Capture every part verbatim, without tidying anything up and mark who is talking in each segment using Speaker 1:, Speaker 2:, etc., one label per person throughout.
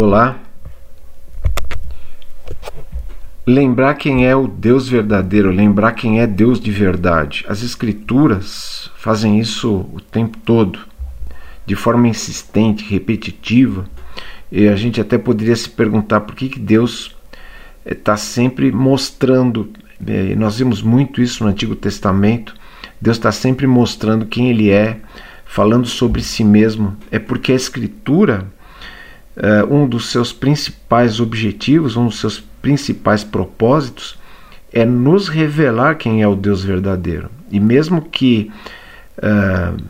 Speaker 1: Olá. Lembrar quem é o Deus verdadeiro, lembrar quem é Deus de verdade. As Escrituras fazem isso o tempo todo, de forma insistente, repetitiva, e a gente até poderia se perguntar por que, que Deus está sempre mostrando, e nós vimos muito isso no Antigo Testamento, Deus está sempre mostrando quem Ele é, falando sobre si mesmo. É porque a Escritura, um dos seus principais objetivos, um dos seus principais propósitos é nos revelar quem é o Deus verdadeiro. E mesmo que uh,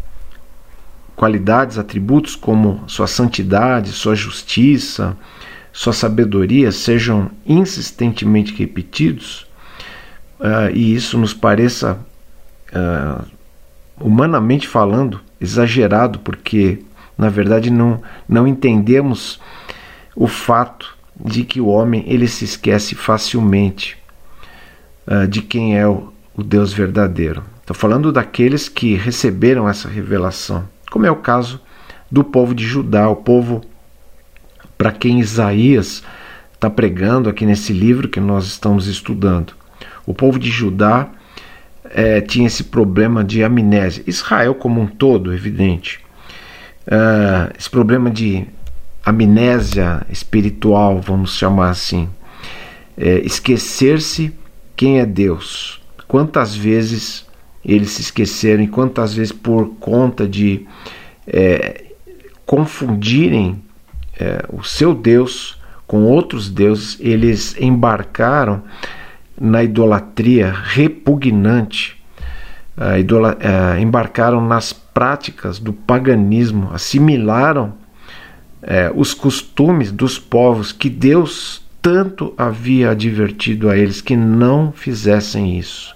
Speaker 1: qualidades, atributos como sua santidade, sua justiça, sua sabedoria sejam insistentemente repetidos, uh, e isso nos pareça, uh, humanamente falando, exagerado, porque na verdade não, não entendemos o fato de que o homem ele se esquece facilmente uh, de quem é o, o Deus verdadeiro. Estou falando daqueles que receberam essa revelação, como é o caso do povo de Judá, o povo para quem Isaías está pregando aqui nesse livro que nós estamos estudando. O povo de Judá eh, tinha esse problema de amnésia. Israel como um todo, evidente. Uh, esse problema de amnésia espiritual, vamos chamar assim, é, esquecer-se quem é Deus. Quantas vezes eles se esqueceram e quantas vezes por conta de é, confundirem é, o seu Deus com outros deuses, eles embarcaram na idolatria repugnante, a idola, a, embarcaram nas práticas do paganismo, assimilaram é, os costumes dos povos que Deus tanto havia advertido a eles que não fizessem isso.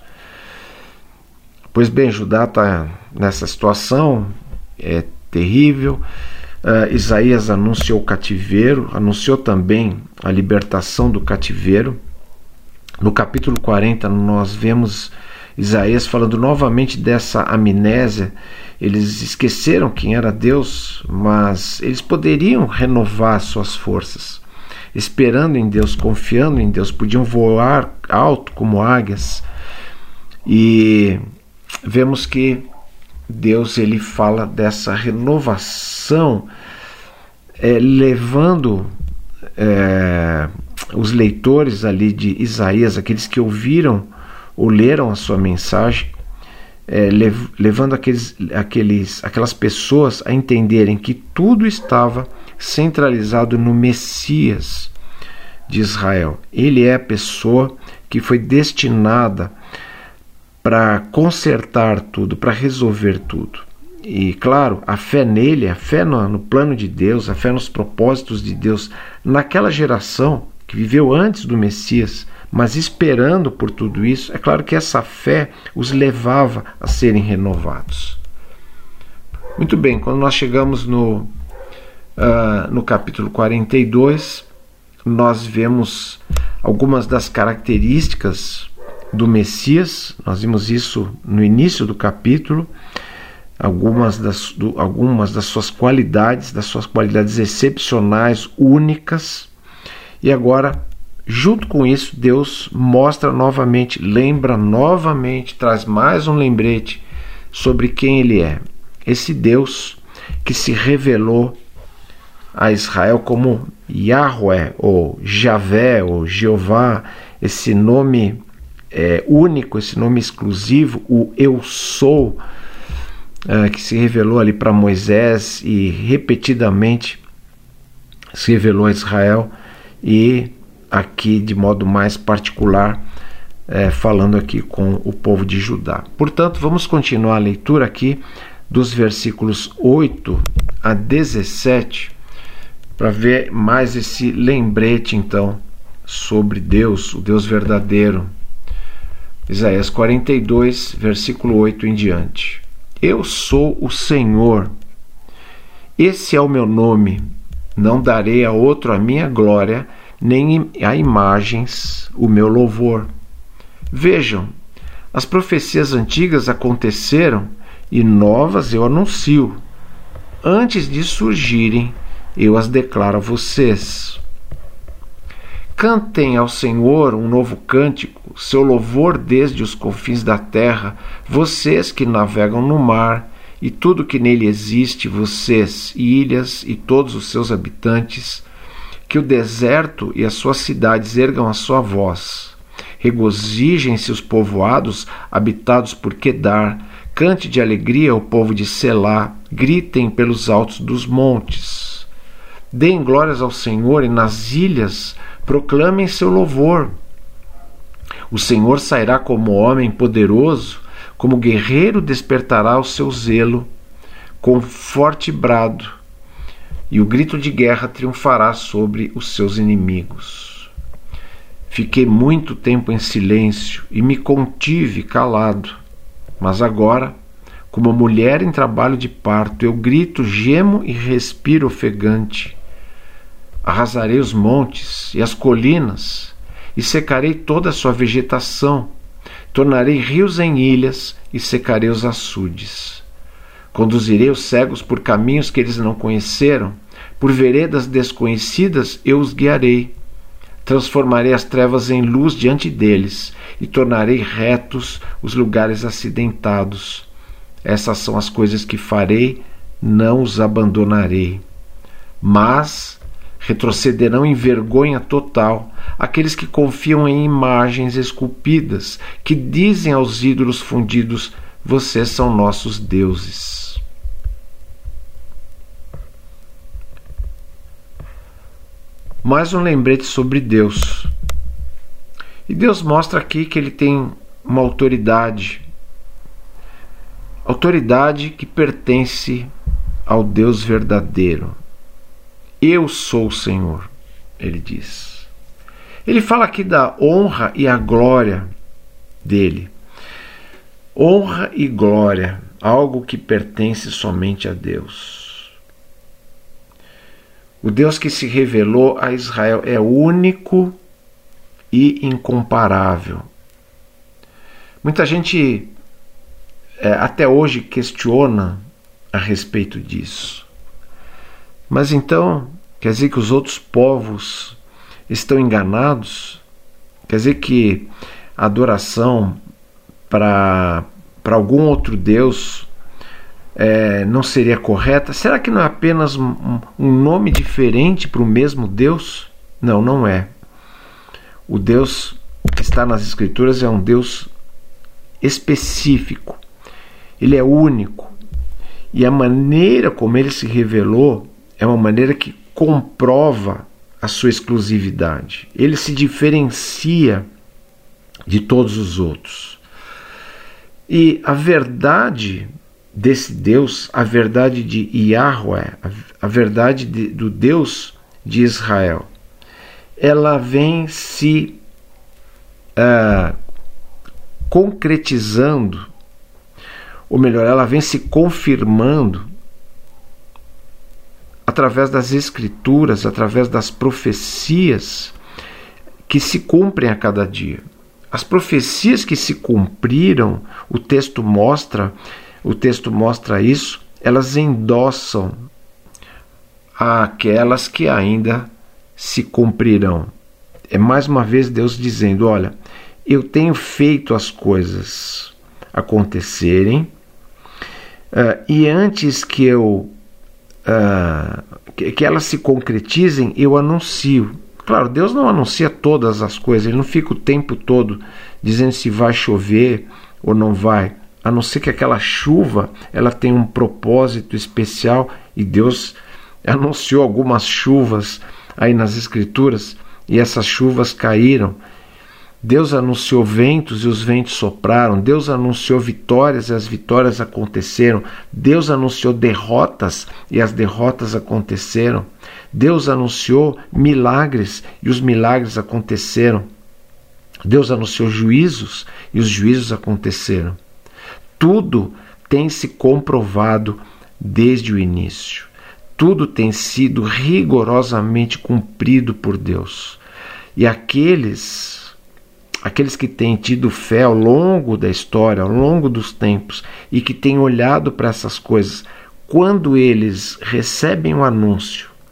Speaker 1: Pois bem, Judá está nessa situação, é terrível. Uh, Isaías anunciou o cativeiro, anunciou também a libertação do cativeiro. No capítulo quarenta nós vemos Isaías falando novamente dessa amnésia. Eles esqueceram quem era Deus, mas eles poderiam renovar suas forças. Esperando em Deus, confiando em Deus, podiam voar alto como águias. E vemos que Deus ele fala dessa renovação, é, levando é, os leitores ali de Isaías, aqueles que ouviram ou leram a sua mensagem, é, lev- levando aqueles, aqueles, aquelas pessoas a entenderem que tudo estava centralizado no Messias de Israel. Ele é a pessoa que foi destinada para consertar tudo, para resolver tudo. E claro, a fé nele, a fé no, no plano de Deus, a fé nos propósitos de Deus naquela geração que viveu antes do Messias, mas esperando por tudo isso, é claro que essa fé os levava a serem renovados. Muito bem, quando nós chegamos no, uh, no capítulo quarenta e dois, nós vemos algumas das características do Messias. Nós vimos isso no início do capítulo, algumas das, do, algumas das suas qualidades, das suas qualidades excepcionais, únicas. E agora, junto com isso, Deus mostra novamente, lembra novamente, traz mais um lembrete sobre quem Ele é. Esse Deus que se revelou a Israel como Yahweh, ou Javé, ou Jeová, esse nome é, único, esse nome exclusivo, o Eu Sou, é, que se revelou ali para Moisés e repetidamente se revelou a Israel, e aqui de modo mais particular, é, falando aqui com o povo de Judá. Portanto, vamos continuar a leitura aqui dos versículos oito a dezessete, para ver mais esse lembrete então sobre Deus, o Deus verdadeiro. Isaías quarenta e dois, versículo oito em diante. Eu sou o Senhor, esse é o meu nome, não darei a outro a minha glória, nem a imagens o meu louvor. Vejam, as profecias antigas aconteceram e novas eu anuncio, antes de surgirem eu as declaro a vocês. Cantem ao Senhor um novo cântico, seu louvor desde os confins da terra, vocês que navegam no mar, e tudo que nele existe, vocês, ilhas e todos os seus habitantes, que o deserto e as suas cidades ergam a sua voz. Regozijem-se os povoados habitados por Quedar, cante de alegria o povo de Selá, gritem pelos altos dos montes. Deem glórias ao Senhor e nas ilhas proclamem seu louvor. O Senhor sairá como homem poderoso, como guerreiro despertará o seu zelo, com forte brado, e o grito de guerra triunfará sobre os seus inimigos. Fiquei muito tempo em silêncio e me contive calado, mas agora, como mulher em trabalho de parto, eu grito, gemo e respiro ofegante. Arrasarei os montes e as colinas e secarei toda a sua vegetação. Tornarei rios em ilhas e secarei os açudes. Conduzirei os cegos por caminhos que eles não conheceram, por veredas desconhecidas eu os guiarei. Transformarei as trevas em luz diante deles e tornarei retos os lugares acidentados. Essas são as coisas que farei, não os abandonarei. Mas retrocederão em vergonha total aqueles que confiam em imagens esculpidas, que dizem aos ídolos fundidos: vocês são nossos deuses. Mais um lembrete sobre Deus. E Deus mostra aqui que ele tem uma autoridade, autoridade que pertence ao Deus verdadeiro. Eu sou o Senhor, ele diz. Ele fala aqui da honra e a glória dele. Honra e glória, algo que pertence somente a Deus. O Deus que se revelou a Israel é único e incomparável. Muita gente é, até hoje questiona a respeito disso. Mas então, quer dizer que os outros povos estão enganados? Quer dizer que a adoração para para algum outro Deus é, não seria correta? Será que não é apenas um, um nome diferente para o mesmo Deus? Não, não é. O Deus que está nas Escrituras é um Deus específico. Ele é único. E a maneira como ele se revelou é uma maneira que comprova a sua exclusividade. Ele se diferencia de todos os outros. E a verdade desse Deus, a verdade de Yahweh, a verdade de, do Deus de Israel, ela vem se uh, concretizando, ou melhor, ela vem se confirmando através das Escrituras, através das profecias que se cumprem a cada dia. As profecias que se cumpriram, o texto mostra, o texto mostra isso, elas endossam aquelas que ainda se cumprirão. É mais uma vez Deus dizendo: olha, eu tenho feito as coisas acontecerem, uh, e antes que eu uh, que, que elas se concretizem, eu anuncio. Claro, Deus não anuncia todas as coisas, ele não fica o tempo todo dizendo se vai chover ou não vai, a não ser que aquela chuva ela tenha um propósito especial, e Deus anunciou algumas chuvas aí nas Escrituras, e essas chuvas caíram. Deus anunciou ventos e os ventos sopraram. Deus anunciou vitórias e as vitórias aconteceram. Deus anunciou derrotas e as derrotas aconteceram. Deus anunciou milagres e os milagres aconteceram. Deus anunciou juízos e os juízos aconteceram. Tudo tem se comprovado desde o início. Tudo tem sido rigorosamente cumprido por Deus. E aqueles... Aqueles que têm tido fé ao longo da história, ao longo dos tempos, e que têm olhado para essas coisas, quando eles recebem um anúncio,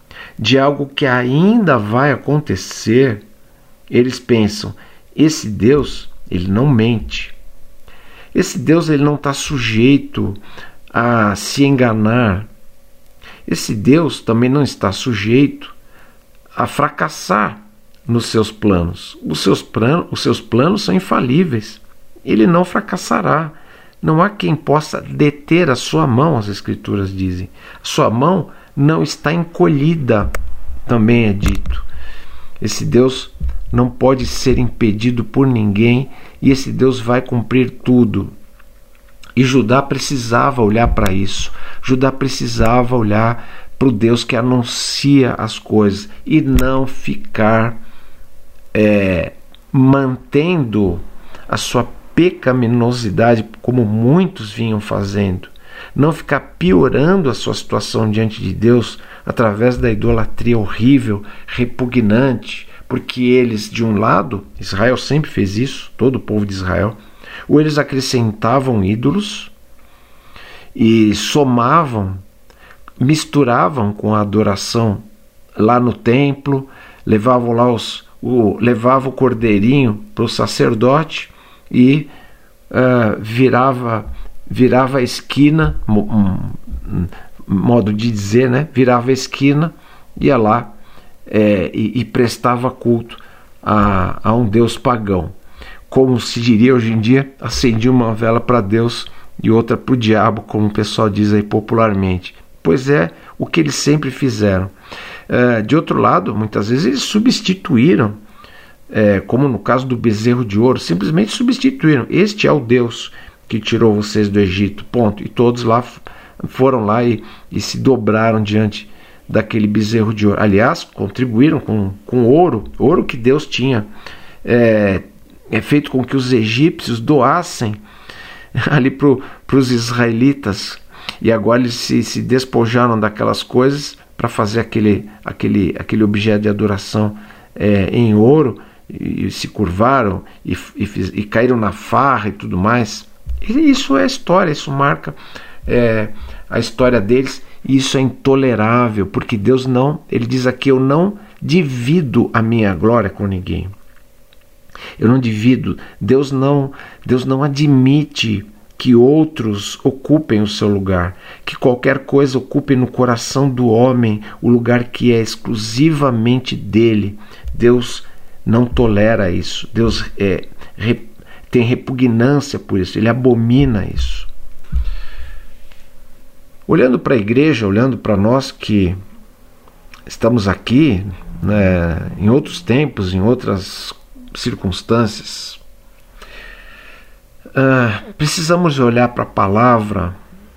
Speaker 1: de algo que ainda vai acontecer, eles pensam, esse Deus, ele não mente. Esse Deus, ele não está sujeito a se enganar. Esse Deus também não está sujeito a fracassar nos seus planos. Os seus, plan- os seus planos são infalíveis. Ele não fracassará. Não há quem possa deter a sua mão, as Escrituras dizem. A sua mão não está encolhida, também é dito. Esse Deus não pode ser impedido por ninguém e esse Deus vai cumprir tudo. E Judá precisava olhar para isso. Judá precisava olhar para o Deus que anuncia as coisas e não ficar é, mantendo a sua pecaminosidade como muitos vinham fazendo. Não ficar piorando a sua situação diante de Deus através da idolatria horrível, repugnante, porque eles, de um lado, Israel sempre fez isso, todo o povo de Israel, ou eles acrescentavam ídolos e somavam, misturavam com a adoração lá no templo, levavam lá os, o, levavam o cordeirinho para o sacerdote e uh, virava, virava a esquina, um, um, modo de dizer, né? Virava a esquina, ia lá é, e, e prestava culto a, a um Deus pagão. Como se diria hoje em dia, acendia uma vela para Deus e outra para o diabo, como o pessoal diz aí popularmente. Pois é o que eles sempre fizeram. É, de outro lado, muitas vezes eles substituíram, é, como no caso do bezerro de ouro, simplesmente substituíram. Este é o Deus que tirou vocês do Egito, ponto. E todos lá foram lá e, e se dobraram diante daquele bezerro de ouro. Aliás, contribuíram com, com ouro, ouro que Deus tinha é, é feito com que os egípcios doassem ali para os israelitas, e agora eles se, se despojaram daquelas coisas para fazer aquele, aquele, aquele objeto de adoração é, em ouro, e, e se curvaram e, e, e caíram na farra e tudo mais. E isso é história, isso marca é, a história deles, e isso é intolerável, porque Deus não, ele diz aqui, eu não divido a minha glória com ninguém. Eu não divido, Deus não, Deus não admite que outros ocupem o seu lugar, que qualquer coisa ocupe no coração do homem o lugar que é exclusivamente dele. Deus não tolera isso, Deus é, re, tem repugnância por isso, ele abomina isso. Olhando para a igreja, olhando para nós que estamos aqui, né, em outros tempos, em outras circunstâncias, uh, precisamos olhar para a palavra,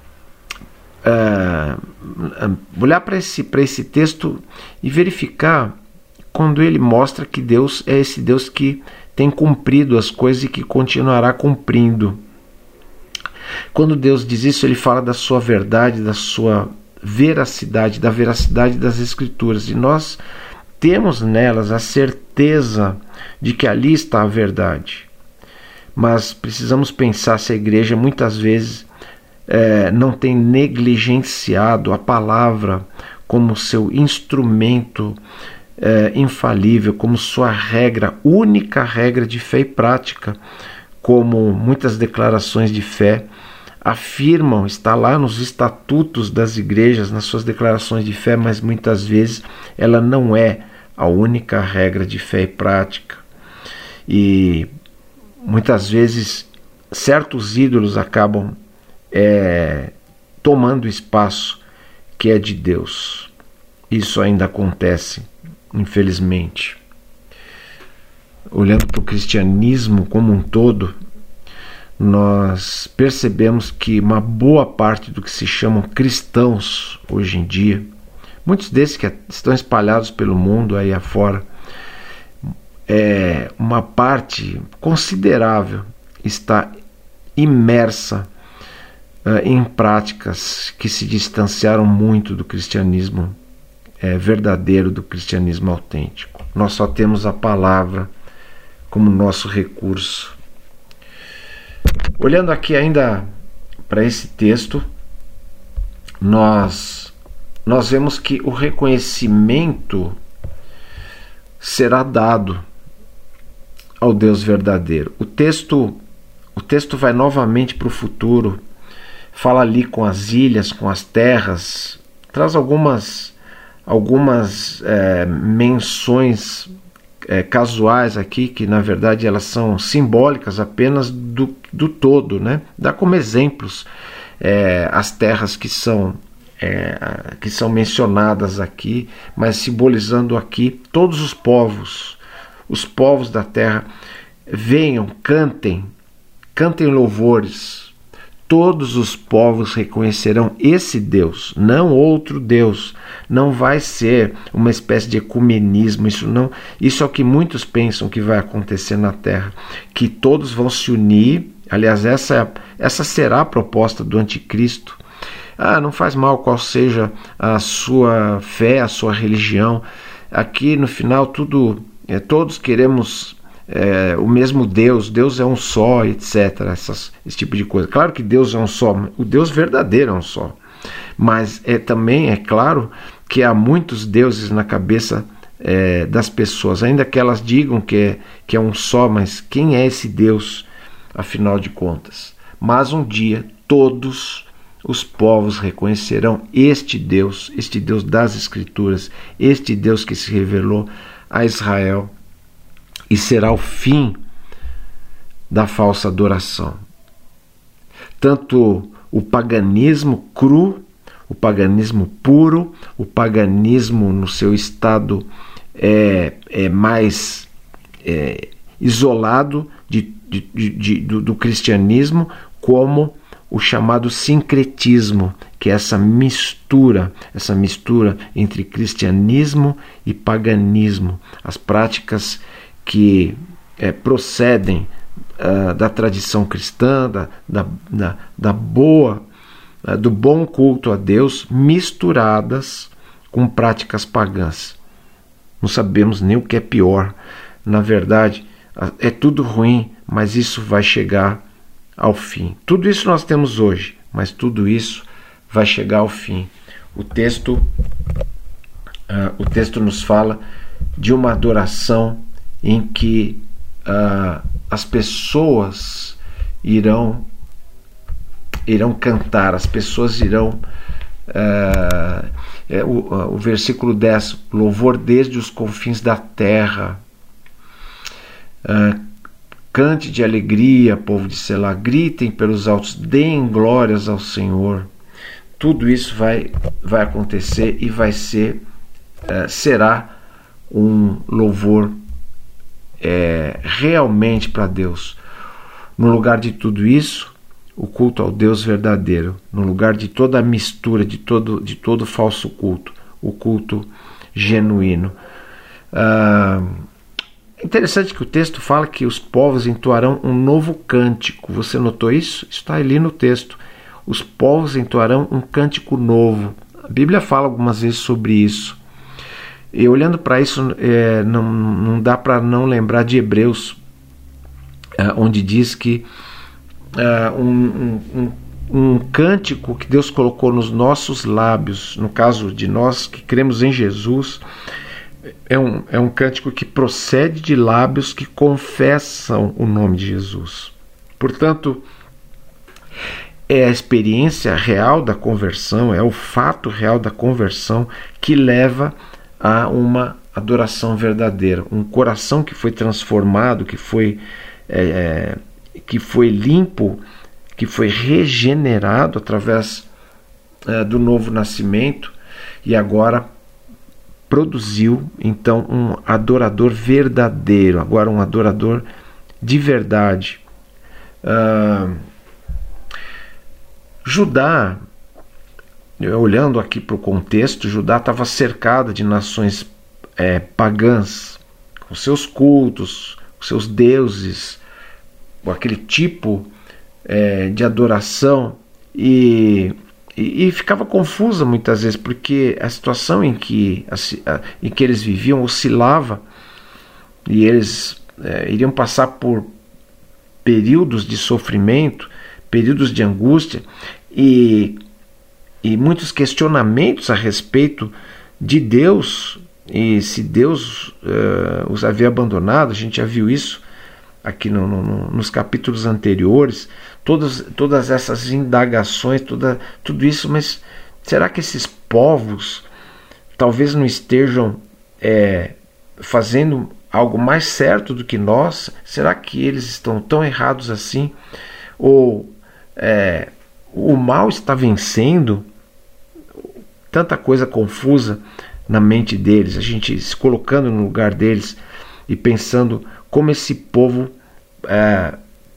Speaker 1: uh, olhar para esse, para esse texto e verificar quando ele mostra que Deus é esse Deus que tem cumprido as coisas e que continuará cumprindo. Quando Deus diz isso, ele fala da sua verdade, da sua veracidade, da veracidade das Escrituras, e nós temos nelas a certeza de que ali está a verdade. Mas precisamos pensar se a igreja muitas vezes é, não tem negligenciado a palavra como seu instrumento é, infalível, como sua regra, única regra de fé e prática, como muitas declarações de fé afirmam, está lá nos estatutos das igrejas, nas suas declarações de fé, mas muitas vezes ela não é a única regra de fé e prática. E muitas vezes certos ídolos acabam é, tomando espaço que é de Deus. Isso ainda acontece, infelizmente. Olhando para o cristianismo como um todo, nós percebemos que uma boa parte do que se chamam cristãos hoje em dia, muitos desses que estão espalhados pelo mundo aí afora, é, uma parte considerável está imersa uh, em práticas que se distanciaram muito do cristianismo é, verdadeiro, do cristianismo autêntico. Nós só temos a palavra como nosso recurso. Olhando aqui ainda para esse texto, nós nós vemos que o reconhecimento será dado ao Deus verdadeiro. O texto, o texto vai novamente para o futuro, fala ali com as ilhas, com as terras, traz algumas, algumas é, menções é, casuais aqui, que na verdade elas são simbólicas apenas do, do todo, né? Dá como exemplos é, as terras que são É, que são mencionadas aqui, mas simbolizando aqui todos os povos, os povos da terra. Venham, cantem, cantem louvores. Todos os povos reconhecerão esse Deus, não outro Deus. Não vai ser uma espécie de ecumenismo, isso não, isso é o que muitos pensam que vai acontecer na terra, que todos vão se unir. Aliás, essa, essa será a proposta do anticristo. Ah, não faz mal qual seja a sua fé, a sua religião. Aqui no final tudo, é, todos queremos é, o mesmo Deus, Deus é um só, etcétera. Essas, esse tipo de coisa. Claro que Deus é um só, o Deus verdadeiro é um só. Mas é, também é claro que há muitos deuses na cabeça é, das pessoas, ainda que elas digam que é, que é um só, mas quem é esse Deus, afinal de contas? Mas um dia todos os povos reconhecerão este Deus, este Deus das Escrituras, este Deus que se revelou a Israel, e será o fim da falsa adoração. Tanto o paganismo cru, o paganismo puro, o paganismo no seu estado é, é mais é, isolado de, de, de, do, do cristianismo, como o chamado sincretismo, que é essa mistura, essa mistura entre cristianismo e paganismo, as práticas que é, procedem uh, da tradição cristã, da, da, da, da boa, uh, do bom culto a Deus, misturadas com práticas pagãs. Não sabemos nem o que é pior. Na verdade, é tudo ruim, mas isso vai chegar ao fim. Tudo isso nós temos hoje, mas tudo isso vai chegar ao fim. O texto, uh, o texto nos fala de uma adoração em que uh, as pessoas irão, irão cantar, as pessoas irão... Uh, é, o, uh, o versículo dez, louvor desde os confins da terra. Uh, Cante de alegria, povo de Selá, gritem pelos altos, deem glórias ao Senhor. Tudo isso vai, vai acontecer e vai ser, uh, será um louvor é, realmente para Deus. No lugar de tudo isso, o culto ao Deus verdadeiro. No lugar de toda a mistura, de todo, de todo falso culto, o culto genuíno. Uh, É interessante que o texto fala que os povos entoarão um novo cântico. Você notou isso? Está ali no texto. Os povos entoarão um cântico novo. A Bíblia fala algumas vezes sobre isso. E olhando para isso, é, não, não dá para não lembrar de Hebreus, é, onde diz que é, um, um, um cântico que Deus colocou nos nossos lábios, no caso de nós que cremos em Jesus, É um, é um cântico que procede de lábios que confessam o nome de Jesus. Portanto, é a experiência real da conversão, é o fato real da conversão que leva a uma adoração verdadeira. Um coração que foi transformado, que foi, é, que foi limpo, que foi regenerado através é, do novo nascimento, e agora produziu então um adorador verdadeiro, agora um adorador de verdade. Uh, Judá, olhando aqui para o contexto, Judá estava cercada de nações é, pagãs, com seus cultos, com seus deuses, com aquele tipo é, de adoração, e E, e ficava confusa muitas vezes, porque a situação em que, a, a, em que eles viviam oscilava, e eles é, iriam passar por períodos de sofrimento, períodos de angústia, e, e muitos questionamentos a respeito de Deus, e se Deus uh, os havia abandonado. A gente já viu isso aqui no, no, nos capítulos anteriores, todas, todas essas indagações, toda, tudo isso, mas será que esses povos talvez não estejam é, fazendo algo mais certo do que nós? Será que eles estão tão errados assim? Ou é, o mal está vencendo? Tanta coisa confusa na mente deles, a gente se colocando no lugar deles e pensando como esse povo, é,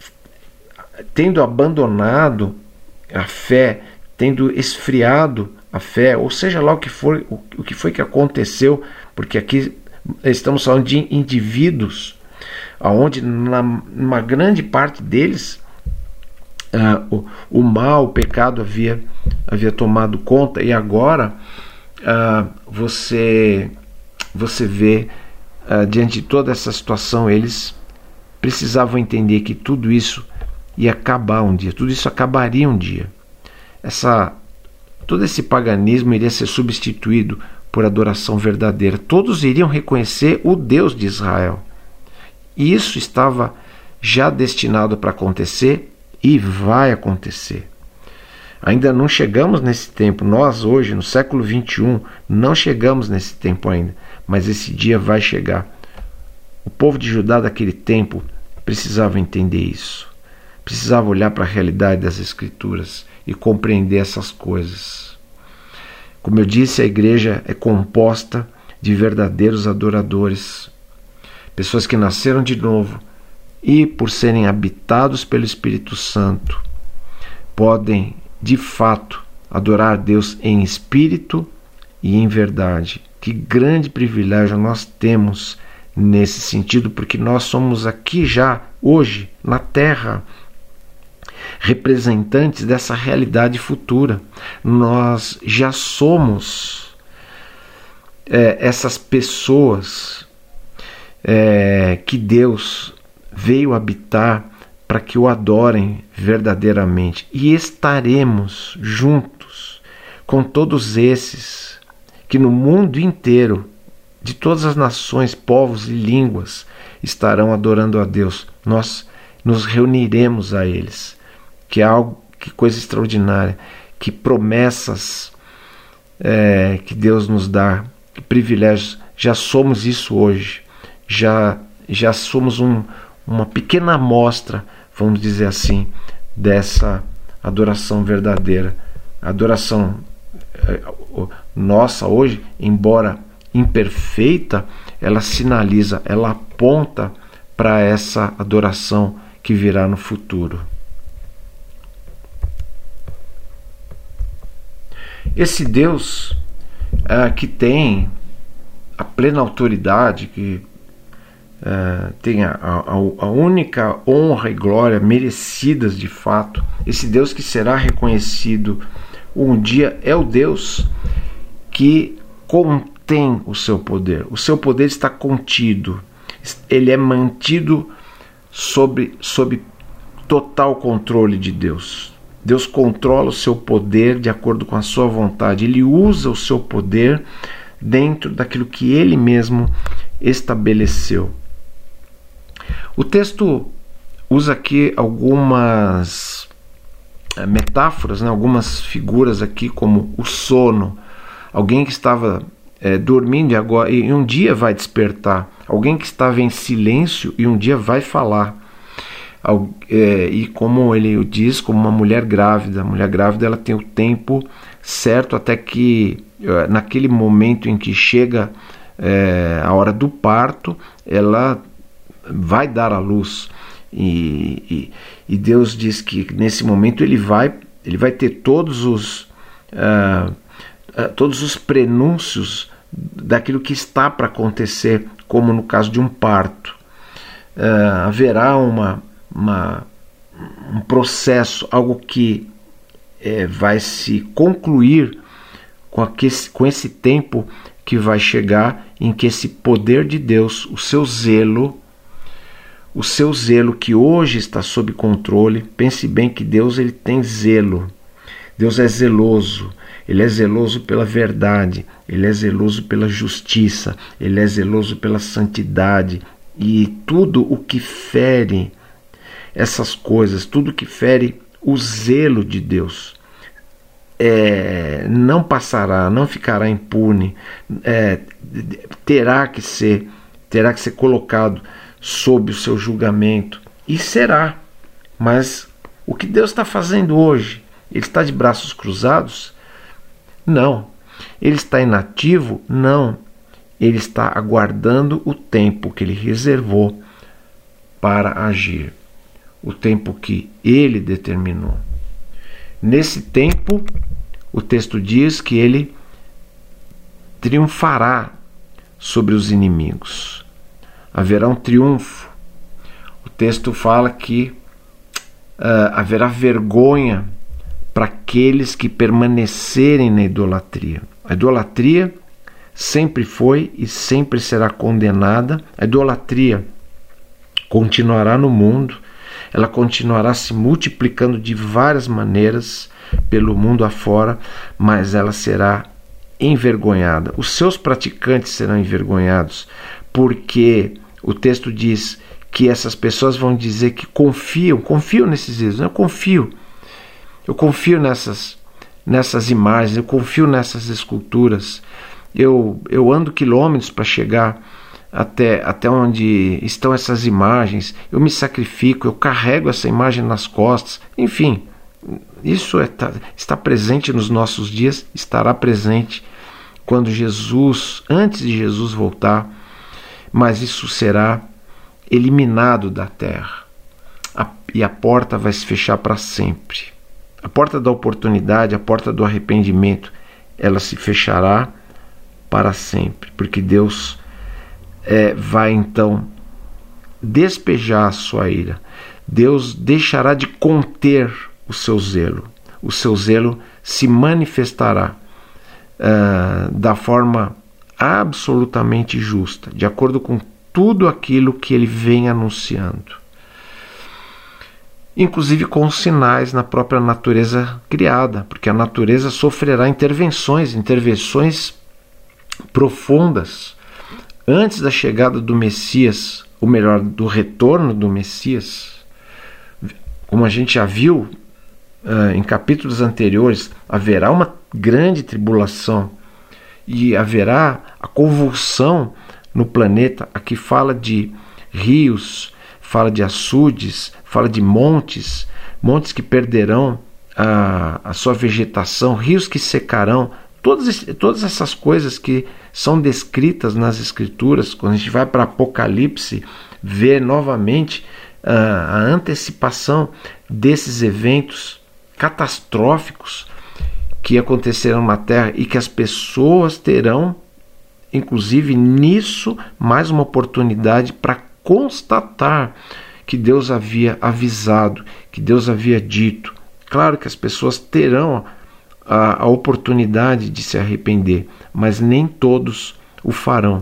Speaker 1: tendo abandonado a fé, tendo esfriado a fé, ou seja lá o que for, o, o que foi que aconteceu, porque aqui estamos falando de indivíduos, onde na uma grande parte deles uh, o, o mal, o pecado havia, havia tomado conta, e agora uh, você, você vê uh, diante de toda essa situação, eles precisavam entender que tudo isso ia acabar um dia, tudo isso acabaria um dia. Essa, todo esse paganismo iria ser substituído por adoração verdadeira. Todos iriam reconhecer o Deus de Israel. E isso estava já destinado para acontecer e vai acontecer. Ainda não chegamos nesse tempo. Nós hoje, no século vinte e um, não chegamos nesse tempo ainda. Mas esse dia vai chegar. O povo de Judá daquele tempo precisava entender isso. Precisava olhar para a realidade das Escrituras e compreender essas coisas. Como eu disse, a igreja é composta de verdadeiros adoradores, pessoas que nasceram de novo e, por serem habitados pelo Espírito Santo, podem, de fato, adorar a Deus em espírito e em verdade. Que grande privilégio nós temos nesse sentido, porque nós somos aqui já, hoje, na Terra, representantes dessa realidade futura. Nós já somos é, essas pessoas é, que Deus veio habitar para que o adorem verdadeiramente, e estaremos juntos com todos esses que no mundo inteiro, de todas as nações, povos e línguas, estarão adorando a Deus. Nós nos reuniremos a eles. Que é algo, que coisa extraordinária, que promessas é, que Deus nos dá, que privilégios. Já somos isso hoje, já, já somos um, uma pequena amostra, vamos dizer assim, dessa adoração verdadeira. A adoração é, nossa hoje, embora imperfeita, ela sinaliza, ela aponta para essa adoração que virá no futuro. Esse Deus uh, que tem a plena autoridade, que uh, tem a, a, a única honra e glória merecidas de fato, esse Deus que será reconhecido um dia, é o Deus que contém o seu poder. O seu poder está contido, ele é mantido sob, sob total controle de Deus. Deus controla o seu poder de acordo com a sua vontade. Ele usa o seu poder dentro daquilo que ele mesmo estabeleceu. O texto usa aqui algumas metáforas, né? Algumas figuras aqui, como o sono. Alguém que estava é, dormindo e, agora, e um dia vai despertar. Alguém que estava em silêncio e um dia vai falar. E como ele diz, como uma mulher grávida, a mulher grávida ela tem o tempo certo até que naquele momento em que chega é, a hora do parto, ela vai dar à luz, e, e, e Deus diz que nesse momento ele vai, ele vai ter todos os uh, uh, todos os prenúncios daquilo que está para acontecer, como no caso de um parto. Uh, haverá uma Uma, um processo, algo que é, vai se concluir com, aquele, com esse tempo que vai chegar, em que esse poder de Deus, o seu zelo, o seu zelo que hoje está sob controle. Pense bem que Deus ele tem zelo, Deus é zeloso, Ele é zeloso pela verdade, Ele é zeloso pela justiça, Ele é zeloso pela santidade. E tudo o que fere essas coisas, tudo que fere o zelo de Deus, é, não passará, não ficará impune, é, terá que ser, terá que ser colocado sob o seu julgamento, e será. Mas o que Deus está fazendo hoje? Ele está de braços cruzados? Não. Ele está inativo? Não. Ele está aguardando o tempo que Ele reservou para agir, o tempo que Ele determinou. Nesse tempo, o texto diz que Ele triunfará sobre os inimigos. Haverá um triunfo. O texto fala que uh, haverá vergonha para aqueles que permanecerem na idolatria. A idolatria sempre foi e sempre será condenada. A idolatria continuará no mundo, ela continuará se multiplicando de várias maneiras pelo mundo afora, mas ela será envergonhada. Os seus praticantes serão envergonhados, porque o texto diz que essas pessoas vão dizer que confiam, confiam nesses ídolos. Eu confio, eu confio nessas, nessas imagens, eu confio nessas esculturas. Eu, eu ando quilômetros para chegar até, até onde estão essas imagens, eu me sacrifico, eu carrego essa imagem nas costas. Enfim, isso é, tá, está presente nos nossos dias, estará presente quando Jesus, antes de Jesus voltar, mas isso será eliminado da terra, a, e a porta vai se fechar para sempre. A porta da oportunidade, a porta do arrependimento, ela se fechará para sempre, porque Deus é, vai então despejar a sua ira. Deus deixará de conter o seu zelo. O seu zelo se manifestará uh, da forma absolutamente justa, de acordo com tudo aquilo que ele vem anunciando, inclusive com sinais na própria natureza criada, porque a natureza sofrerá intervenções, intervenções profundas antes da chegada do Messias, ou melhor, do retorno do Messias. Como a gente já viu uh, em capítulos anteriores, haverá uma grande tribulação e haverá a convulsão no planeta. Aqui fala de rios, fala de açudes, fala de montes, montes que perderão a, a sua vegetação, rios que secarão. Todas, todas essas coisas que são descritas nas Escrituras, quando a gente vai para Apocalipse, vê novamente uh, a antecipação desses eventos catastróficos que acontecerão na Terra e que as pessoas terão, inclusive nisso, mais uma oportunidade para constatar que Deus havia avisado, que Deus havia dito. Claro que as pessoas terão a, a oportunidade de se arrepender, mas nem todos o farão.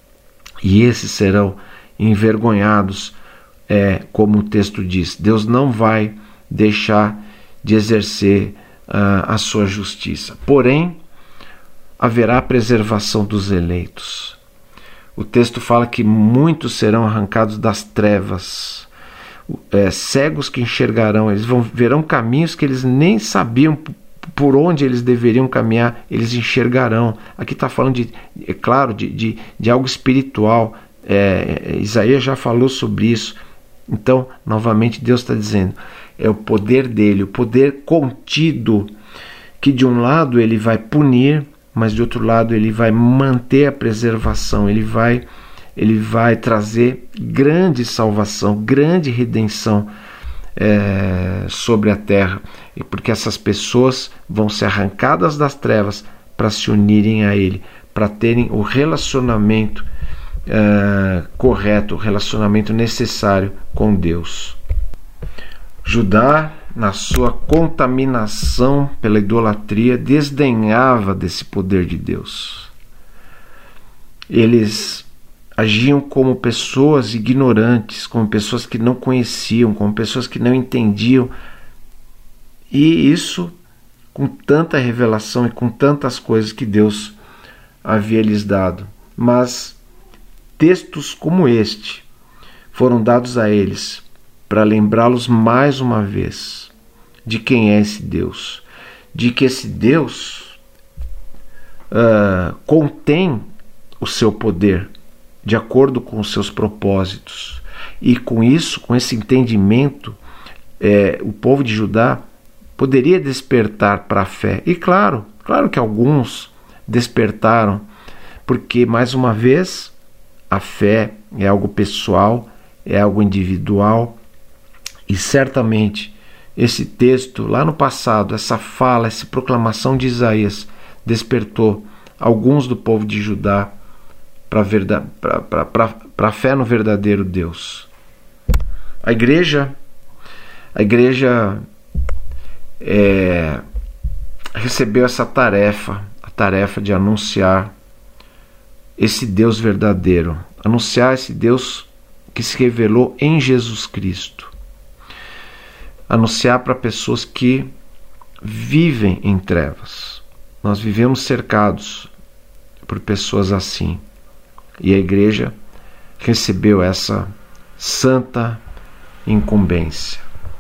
Speaker 1: E esses serão envergonhados, é, como o texto diz. Deus não vai deixar de exercer uh, a sua justiça. Porém, haverá a preservação dos eleitos. O texto fala que muitos serão arrancados das trevas, é, cegos que enxergarão, eles vão, verão caminhos que eles nem sabiam por onde eles deveriam caminhar, eles enxergarão. Aqui está falando, de, é claro, de, de, de algo espiritual. É, Isaías já falou sobre isso. Então, novamente, Deus está dizendo, é o poder dele, o poder contido, que de um lado ele vai punir, mas de outro lado ele vai manter a preservação, ele vai, ele vai trazer grande salvação, grande redenção é, sobre a terra, porque essas pessoas vão ser arrancadas das trevas para se unirem a ele, para terem o relacionamento é, correto, o relacionamento necessário com Deus. Judá, na sua contaminação pela idolatria, desdenhava desse poder de Deus. Eles agiam como pessoas ignorantes, como pessoas que não conheciam, como pessoas que não entendiam. E isso com tanta revelação e com tantas coisas que Deus havia lhes dado. Mas textos como este foram dados a eles para lembrá-los mais uma vez de quem é esse Deus, de que esse Deus uh, contém o seu poder de acordo com os seus propósitos. E com isso, com esse entendimento, é, o povo de Judá poderia despertar para a fé. E claro, claro que alguns despertaram, porque, mais uma vez, a fé é algo pessoal, é algo individual, e certamente esse texto, lá no passado, essa fala, essa proclamação de Isaías, despertou alguns do povo de Judá para a fé no verdadeiro Deus. A igreja, a igreja é, recebeu essa tarefa, a tarefa de anunciar esse Deus verdadeiro, anunciar esse Deus que se revelou em Jesus Cristo, anunciar para pessoas que vivem em trevas. Nós vivemos cercados por pessoas assim, e a igreja recebeu essa santa incumbência.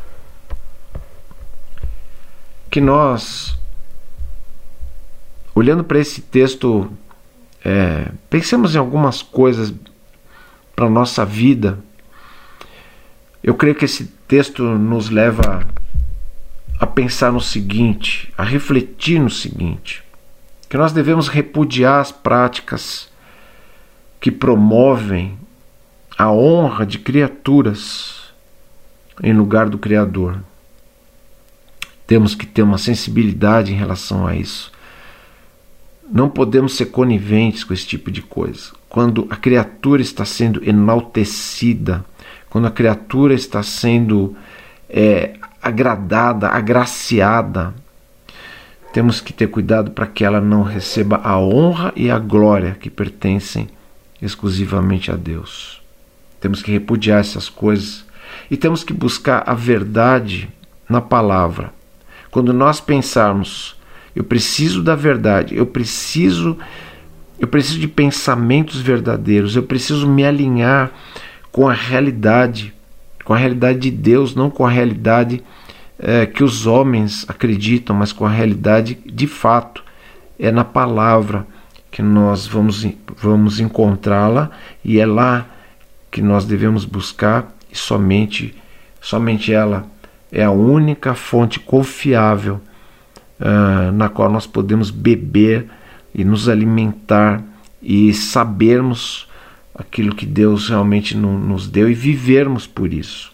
Speaker 1: Que nós, olhando para esse texto, é, pensemos em algumas coisas para a nossa vida. Eu creio que esse texto nos leva a pensar no seguinte, a refletir no seguinte, que nós devemos repudiar as práticas que promovem a honra de criaturas em lugar do Criador. Temos que ter uma sensibilidade em relação a isso. Não podemos ser coniventes com esse tipo de coisa. Quando a criatura está sendo enaltecida, quando a criatura está sendo é, agradada, agraciada, temos que ter cuidado para que ela não receba a honra e a glória que pertencem exclusivamente a Deus. Temos que repudiar essas coisas e temos que buscar a verdade na palavra. Quando nós pensarmos, eu preciso da verdade, eu preciso, eu preciso de pensamentos verdadeiros, eu preciso me alinhar com a realidade, com a realidade de Deus, não com a realidade é, que os homens acreditam, mas com a realidade de fato. É na palavra que nós vamos, vamos encontrá-la, e é lá que nós devemos buscar, e somente, somente ela é a única fonte confiável uh, na qual nós podemos beber e nos alimentar e sabermos aquilo que Deus realmente no, nos deu e vivermos por isso.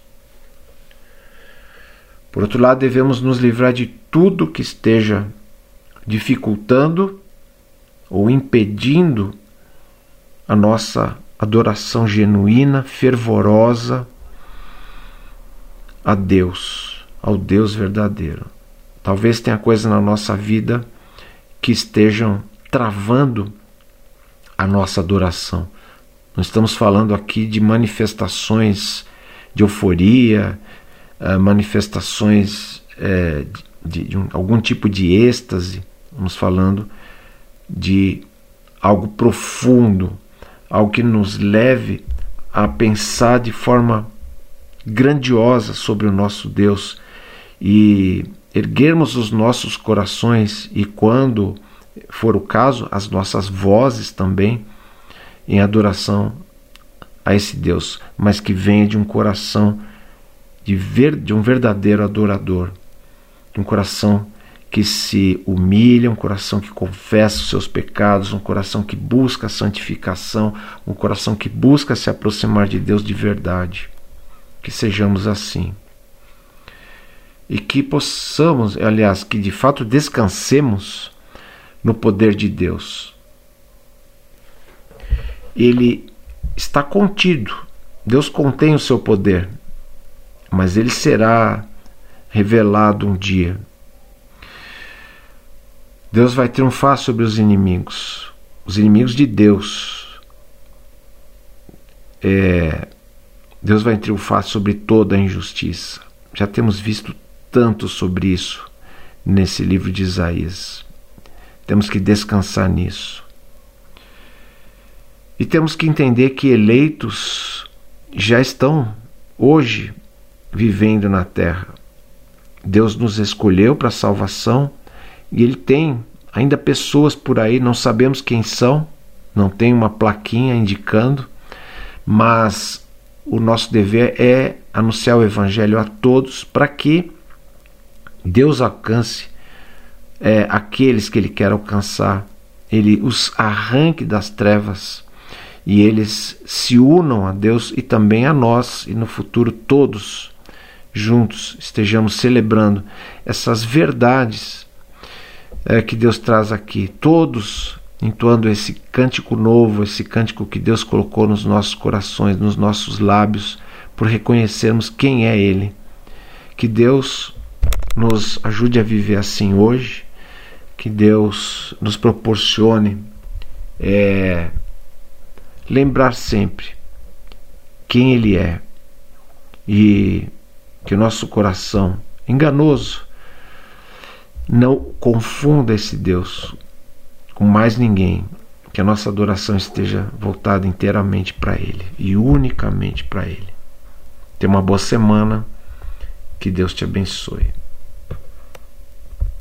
Speaker 1: Por outro lado, devemos nos livrar de tudo que esteja dificultando ou impedindo a nossa adoração genuína, fervorosa a Deus, ao Deus verdadeiro. Talvez tenha coisa na nossa vida que estejam travando a nossa adoração. Nós estamos falando aqui de manifestações de euforia, manifestações de, de um, algum tipo de êxtase. Estamos falando de algo profundo, algo que nos leve a pensar de forma grandiosa sobre o nosso Deus e erguermos os nossos corações e, quando for o caso, as nossas vozes também em adoração a esse Deus, mas que venha de um coração de, ver, de um verdadeiro adorador, de um coração que se humilha, um coração que confessa os seus pecados, um coração que busca a santificação, um coração que busca se aproximar de Deus de verdade. Que sejamos assim. E que possamos, aliás, que de fato descansemos no poder de Deus. Ele está contido. Deus contém o seu poder, mas ele será revelado um dia. Deus vai triunfar sobre os inimigos, os inimigos de Deus. É, Deus vai triunfar sobre toda a injustiça. Já temos visto tanto sobre isso nesse livro de Isaías. Temos que descansar nisso. E temos que entender que eleitos já estão hoje vivendo na terra. Deus nos escolheu para a salvação e Ele tem ainda pessoas por aí, não sabemos quem são, não tem uma plaquinha indicando, mas o nosso dever é anunciar o Evangelho a todos para que Deus alcance é, aqueles que Ele quer alcançar, Ele os arranque das trevas e eles se unam a Deus e também a nós, e no futuro todos juntos estejamos celebrando essas verdades é, que Deus traz aqui, todos entoando esse cântico novo, esse cântico que Deus colocou nos nossos corações, nos nossos lábios, por reconhecermos quem é Ele. Que Deus nos ajude a viver assim hoje, que Deus nos proporcione é, lembrar sempre quem Ele é, e que o nosso coração enganoso não confunda esse Deus com mais ninguém, que a nossa adoração esteja voltada inteiramente para Ele e unicamente para Ele. Tenha uma boa semana, que Deus te abençoe.